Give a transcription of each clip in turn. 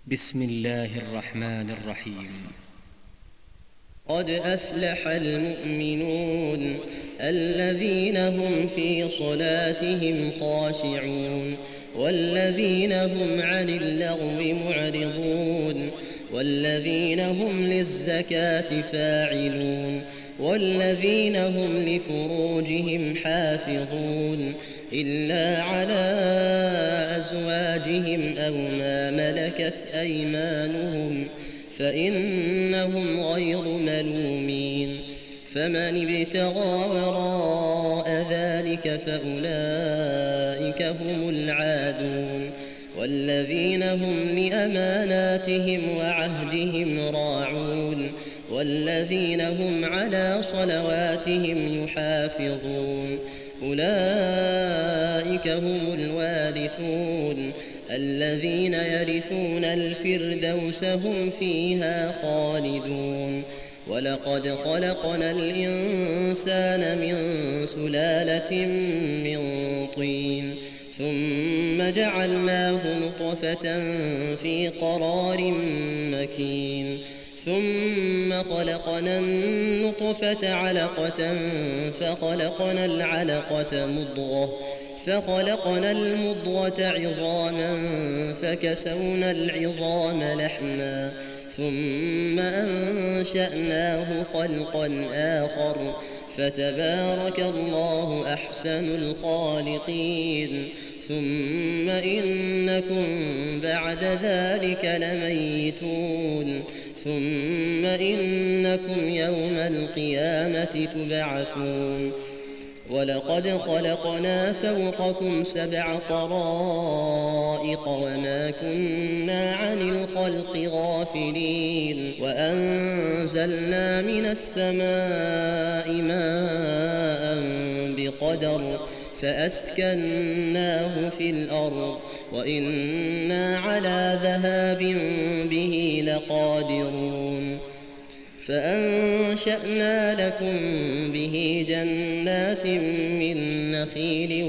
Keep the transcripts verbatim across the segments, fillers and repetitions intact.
بسم الله الرحمن الرحيم. قد أفلح المؤمنون الذين هم في صلاتهم خاشعون والذين هم عن اللغو معرضون والذين هم للزكاة فاعلون والذين هم لفروجهم حافظون إلا على أزواجهم أو ما ملكت أيمانهم فإنهم غير ملومين. فمن ابتغى وراء ذلك فأولئك هم العادون والذين هم لأماناتهم وعهدهم راعون والذين هم على صلواتهم يحافظون أولئك هم الوارثون الذين يرثون الفردوس هم فيها خالدون. ولقد خلقنا الإنسان من سلالة من طين ثم جعلناه نطفة في قرار مكين ثم خلقنا النطفة علقة فخلقنا العلقة مضغة فخلقنا المضغة عظاما فكسونا العظام لحما ثم أنشأناه خلقا آخر فتبارك الله أحسن الخالقين. ثم إنكم بعد ذلك لميتون ثم إنكم يوم القيامة تبعثون. ولقد خلقنا فوقكم سبع طرائق وما كنا عن الخلق غافلين وأنزلنا من السماء ماء بقدر فأسكناه في الأرض وإنا على ذهاب به لقادرون. فأنشأنا لكم به جنات من نخيل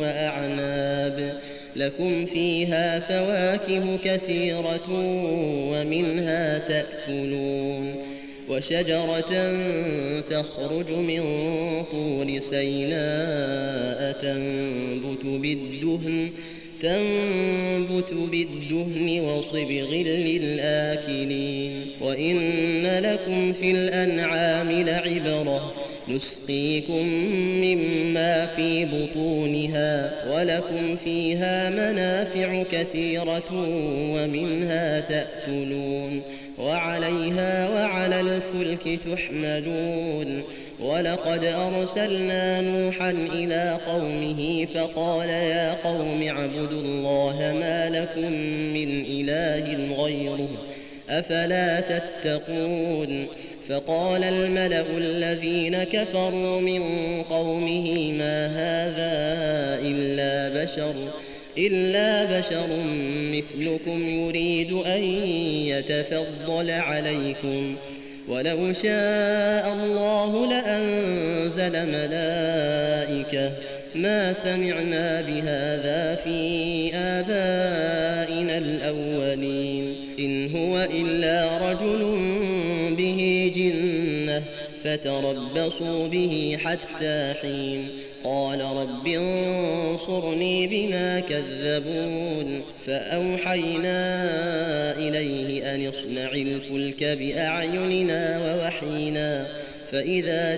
وأعناب لكم فيها فواكه كثيرة ومنها تأكلون وشجرة تخرج من طور سيناء تنبت بالدهن تنبت بالدهن وصبغ للآكلين. وإن لكم في الأنعام لعبرة نسقيكم مما في بطونها ولكم فيها منافع كثيرة ومنها تأكلون وعليها وعلى الفلك تحملون. ولقد أرسلنا نوحا إلى قومه فقال يا قوم اعبدوا الله ما لكم من إله غيره أفلا تتقون. فقال الملأ الذين كفروا من قومه ما هذا إلا بشر إلا بشر مثلكم يريد أن يتفضل عليكم ولو شاء الله لأنزل ملائكة ما سمعنا بهذا في آبائنا الأولين إن هو إلا رجل به جنة فتربصوا به حتى حين. قال رب انصرني بما كذبون. فأوحينا إليه أن اصنع الفلك بأعيننا ووحينا فإذا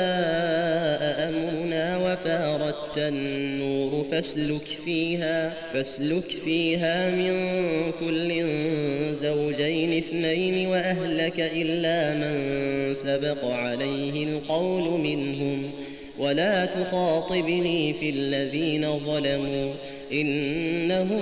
جاء أمرنا وفارت النور فاسلك فيها, فاسلك فيها من كل زوجين اثنين وأهلك إلا من سبق عليه القول منهم ولا تخاطبني في الذين ظلموا إنهم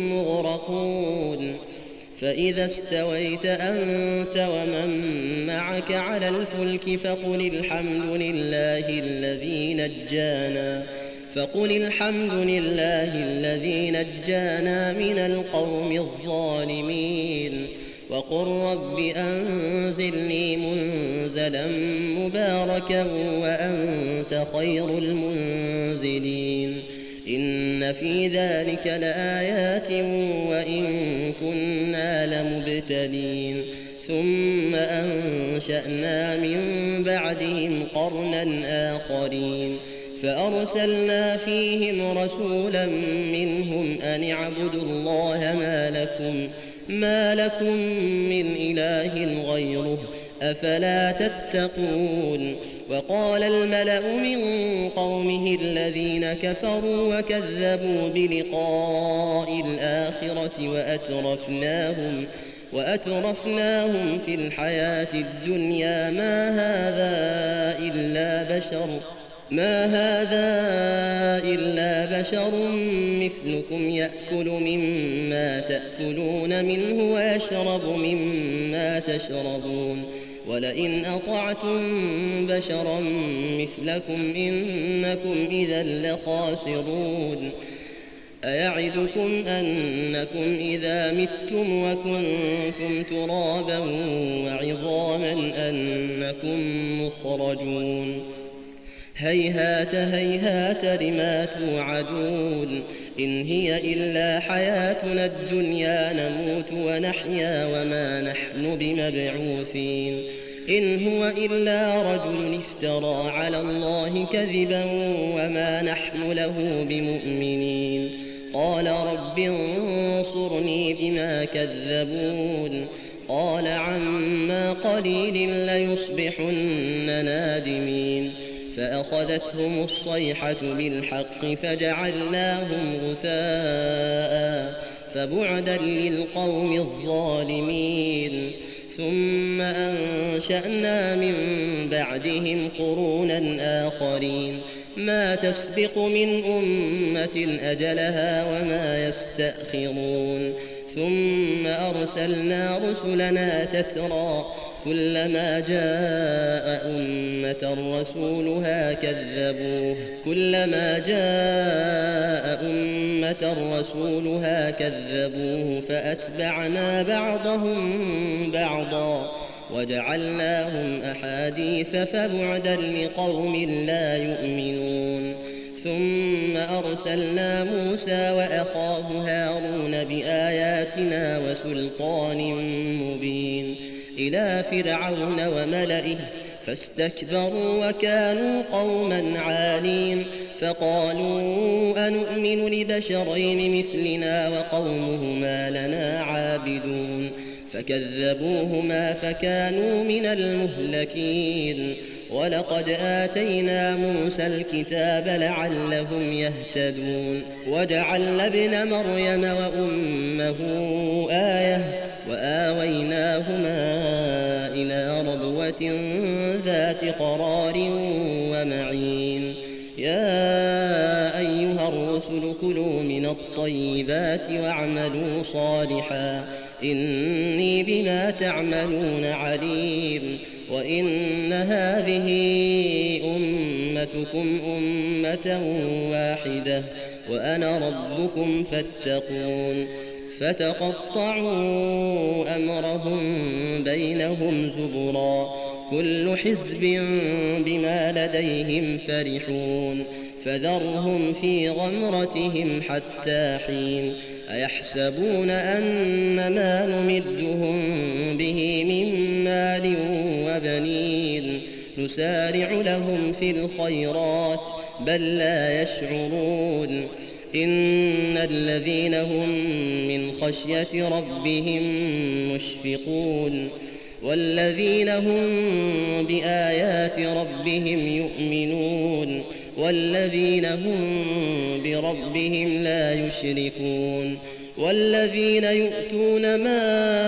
مغرقون. فإذا استويت أنت ومن معك على الفلك فقل الحمد لله الذي نجانا فقل الحمد لله الذي نجانا من القوم الظالمين وقل رب أنزلني منزلا مباركا وأنت خير المنزلين. إن في ذلك لآيات وإن كنا لمبتلين ثم أنشأنا من بعدهم قرنا آخرين فأرسلنا فيهم رسولا منهم أن اعبدوا الله ما لكم, ما لكم من إله غيره أفلا تتقون. وقال الملأ من قومه الذين كفروا وكذبوا بلقاء الآخرة وأترفناهم, وأترفناهم في الحياة الدنيا ما هذا إلا بشر ما هذا إلا بشر مثلكم يأكل مما تأكلون منه ويشرب مما تشربون ولئن أطعتم بشرا مثلكم إنكم إذا لخاسرون. أيعدكم أنكم إذا متم وكنتم ترابا وعظاما أنكم مخرجون هيهات هيهات لما توعدون إن هي إلا حياتنا الدنيا نموت ونحيا وما نحن بمبعوثين إن هو إلا رجل افترى على الله كذبا وما نحن له بمؤمنين. قال رب انصرني بما كذبون قال عما قليل ليصبحن نادمين فأخذتهم الصيحة بالحق فجعلناهم غثاء فبعدا للقوم الظالمين. ثم أنشأنا من بعدهم قرونا آخرين ما تسبق من أمة أجلها وما يستأخرون ثم أرسلنا رسلنا تترى كلما جاء أمة رسولها كذبوه كلما جاء أمة رسولها كذبوه فأتبعنا بعضهم بعضا وجعلناهم أحاديث فبعدا لقوم لا يؤمنون. ثم أرسلنا موسى وأخاه هارون بآياتنا وسلطان مبين إلى فرعون وملئه فاستكبروا وكانوا قوما عالين فقالوا أنؤمن لبشرين مثلنا وقومهما لنا عابدون فكذبوهما فكانوا من المهلكين. ولقد آتينا موسى الكتاب لعلهم يهتدون وجعلنا ابن مريم وأمه آية وآويناهما إلى ربوة ذات قرار ومعين. يا أيها الرسل كلوا من الطيبات واعملوا صالحا إني بما تعملون عليم. وإن هذه أمتكم أمة واحدة وأنا ربكم فاتقون. فتقطعوا أمرهم بينهم زبرا كل حزب بما لديهم فرحون فذرهم في غمرتهم حتى حين. أيحسبون أن ما نمدهم به من مال وبنين نسارع لهم في الخيرات بل لا يشعرون. إن الذين هم من خشية ربهم مشفقون والذين هم بآيات ربهم يؤمنون والذين هم بربهم لا يشركون والذين يؤتون ما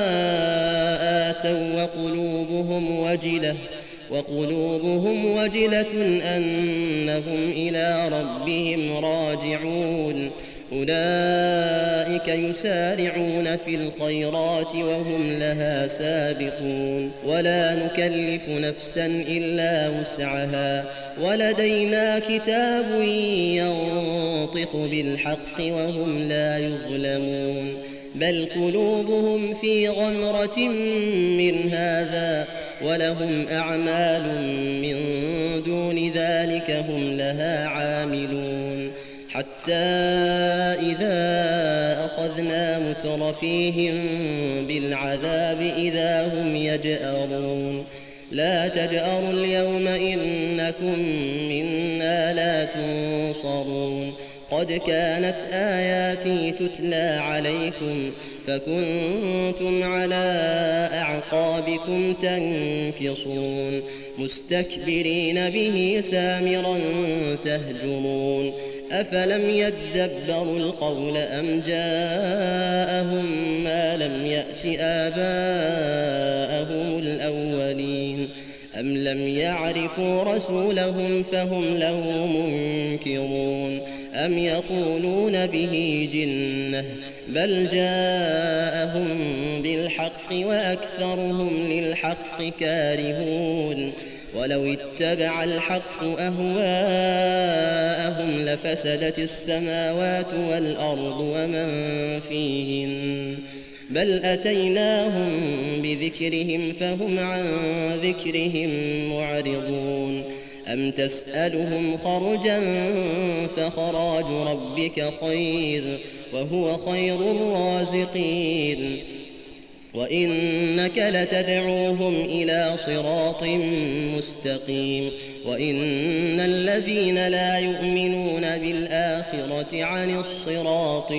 آتوا وقلوبهم وجلة وقلوبهم وجلة أنهم إلى ربهم راجعون أولئك يسارعون في الخيرات وهم لها سابقون. ولا نكلف نفسا إلا وسعها ولدينا كتاب ينطق بالحق وهم لا يظلمون بل قلوبهم في غمرة من هذا ولهم أعمال من دون ذلك هم لها عاملون حتى إذا أخذنا مترفيهم بالعذاب إذا هم يجأرون لا تجأروا اليوم إنكم منا لا تنصرون قد كانت آياتي تتلى عليكم فكنتم على أعقابكم تنكصون مستكبرين به سامرا تهجرون أفلم يدبروا القول أم جاءهم ما لم يأت آباءهم الأولين أم لم يعرفوا رسولهم فهم له منكرون أم يقولون به جنة بل جاءهم بالحق وأكثرهم للحق كارهون ولو اتبع الحق أهواءهم لفسدت السماوات والأرض ومن فيهن بل أتيناهم بذكرهم فهم عن ذكرهم معرضون أم تسألهم خرجا فخراج ربك خير وهو خير الرازقين وإنك لتدعوهم إلى صراط مستقيم وإن الذين لا يؤمنون بالآخرة عن الصراط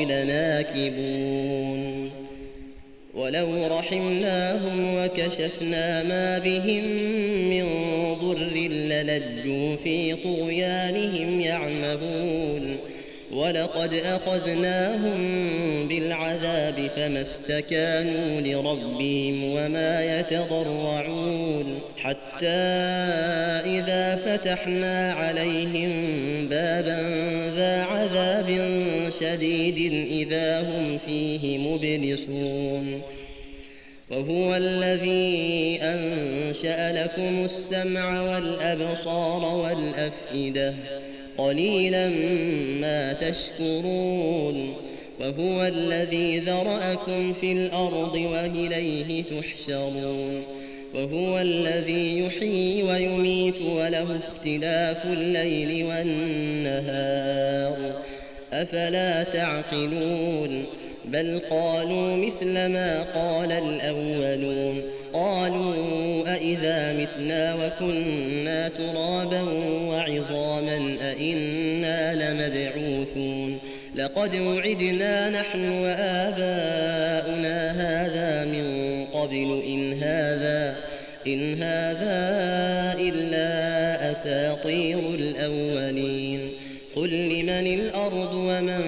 لناكبون ولو رحمناهم وكشفنا ما بهم من ضر للجوا في طغيانهم يعمهون ولقد أخذناهم بالعذاب فما استكانوا لربهم وما يتضرعون حتى إذا فتحنا عليهم بابا ذا عذاب شديد إذا هم فيه مبلسون وهو الذي أنشأ لكم السمع والأبصار والأفئدة قليلا ما تشكرون وهو الذي ذرأكم في الأرض وإليه تحشرون وهو الذي يحيي ويميت وله اختلاف الليل والنهار أفلا تعقلون بل قالوا مثل ما قال الأولون قالوا أإذا متنا وكنا ترابا وعظاما أإنا لمبعوثون لقد وعدنا نحن وآباؤنا هذا من قبل إن هذا إن هذا إلا أساطير الأولين قل لمن الأرض ومن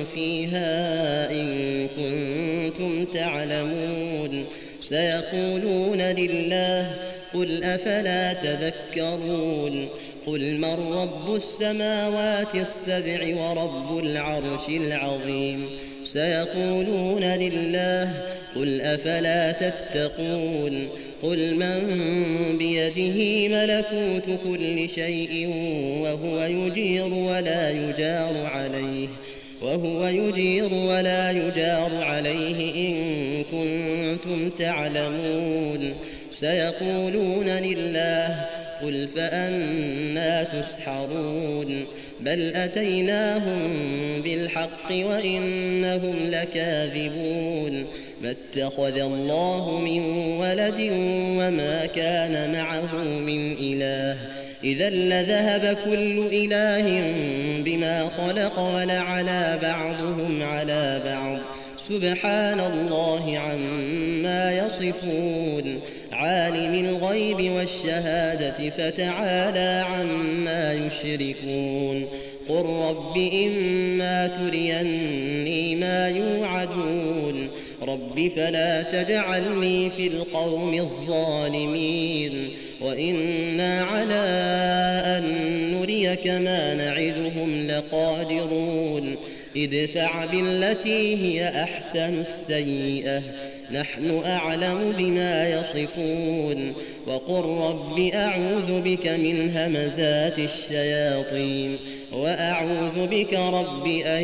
فيها إن كنتم تعلمون سيقولون لله قل أفلا تذكرون قل من رب السماوات السبع ورب العرش العظيم سيقولون لله قل أفلا تتقون قل من بيده ملكوت كل شيء وهو يجير ولا يجار عليه وهو يجير ولا يجار عليه إن كنتم تعلمون سيقولون لله قل فأنى تسحرون بل أتيناهم بالحق وإنهم لكاذبون ما اتخذ الله من ولد وما كان معه من إله إذا لذهب كل إله بما خلق ولعلى بعضهم على بعض سبحان الله عما يصفون عالم الغيب والشهادة فتعالى عما يشركون قل رب إما تريني ما يوعدون رب فلا تجعلني في القوم الظالمين وإنا على أن نريك ما نعدهم لقادرون ادفع بالتي هي أحسن السيئة نحن أعلم بما يصفون وقل رب أعوذ بك من همزات الشياطين وأعوذ بك رب أن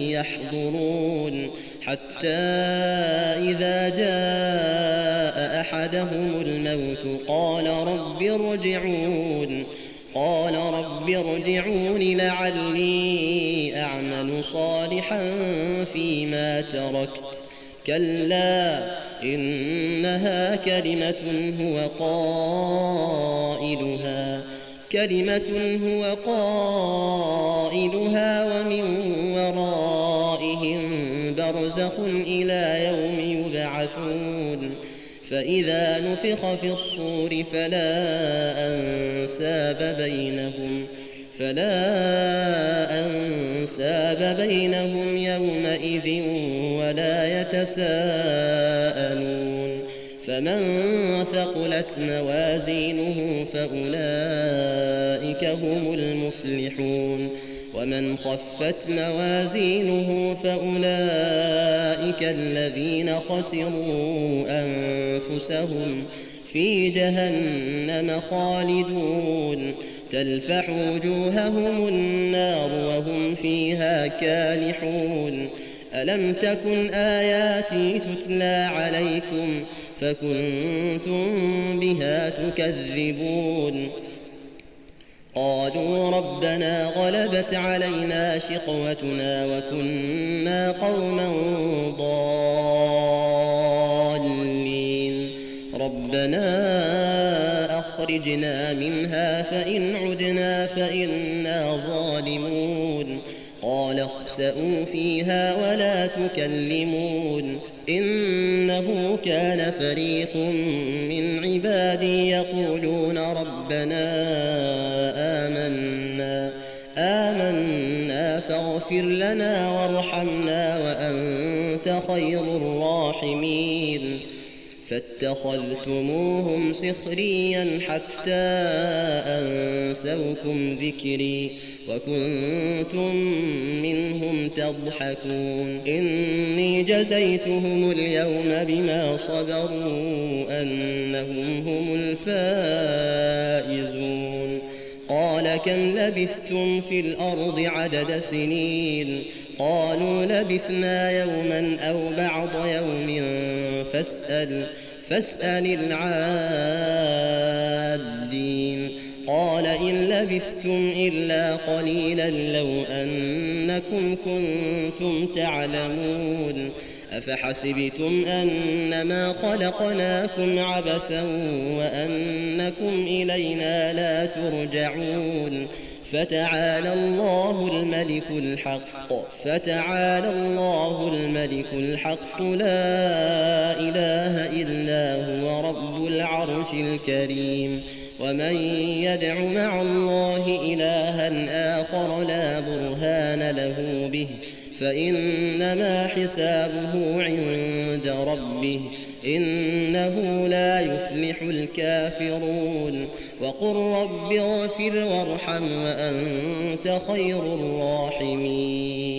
يحضرون حتى إذا جاء أحدهم الموت قال رب ارجعون قال رب ارجعون لعلي أعمل صالحا فيما تركت كلا إنها كلمة هو قائلها كلمة هو قائلها ومن ورائهم برزخ إلى يوم يبعثون فإذا نفخ في الصور فلا أنساب بينهم فلا أنساب بينهم يومئذ ولا يتساءلون فمن ثقلت موازينه فأولئك هم المفلحون ومن خفت موازينه فأولئك الذين خسروا أنفسهم في جهنم خالدون تلفح وجوههم النار وهم فيها كالحون ألم تكن آياتي تتلى عليكم فكنتم بها تكذبون قالوا ربنا غلبت علينا شقوتنا وكنا قوما ضالين ربنا أخرجنا منها فإن عدنا فإنا ظالمون قال اخسئوا فيها ولا تكلمون إنه كان فريق من عبادي يقولون ربنا آمنا آمنا فاغفر لنا وارحمنا وأنت خير الراحمين فاتخذتموهم سخريا حتى أنسوكم ذكري وكنتم منهم تضحكون إني جزيتهم اليوم بما صبروا أنهم هم الفائزون قال كم لبثتم في الأرض عدد سنين قالوا لبثنا يوما أو بعض يوم فاسأل فاسأل العادين قال إن لبثتم إلا قليلا لو أنكم كنتم تعلمون أفحسبتم أنما خلقناكم عبثا وأنكم إلينا لا ترجعون فتعالى الله الملك الحق فتعالى الله الملك الحق لا إله إلا هو رب العرش الكريم ومن يدع مع الله إلها آخر لا برهان له به فإنما حسابه عند ربه إنه لا يفلح الكافرون وقل رب اغفر وارحم وأنت خير الراحمين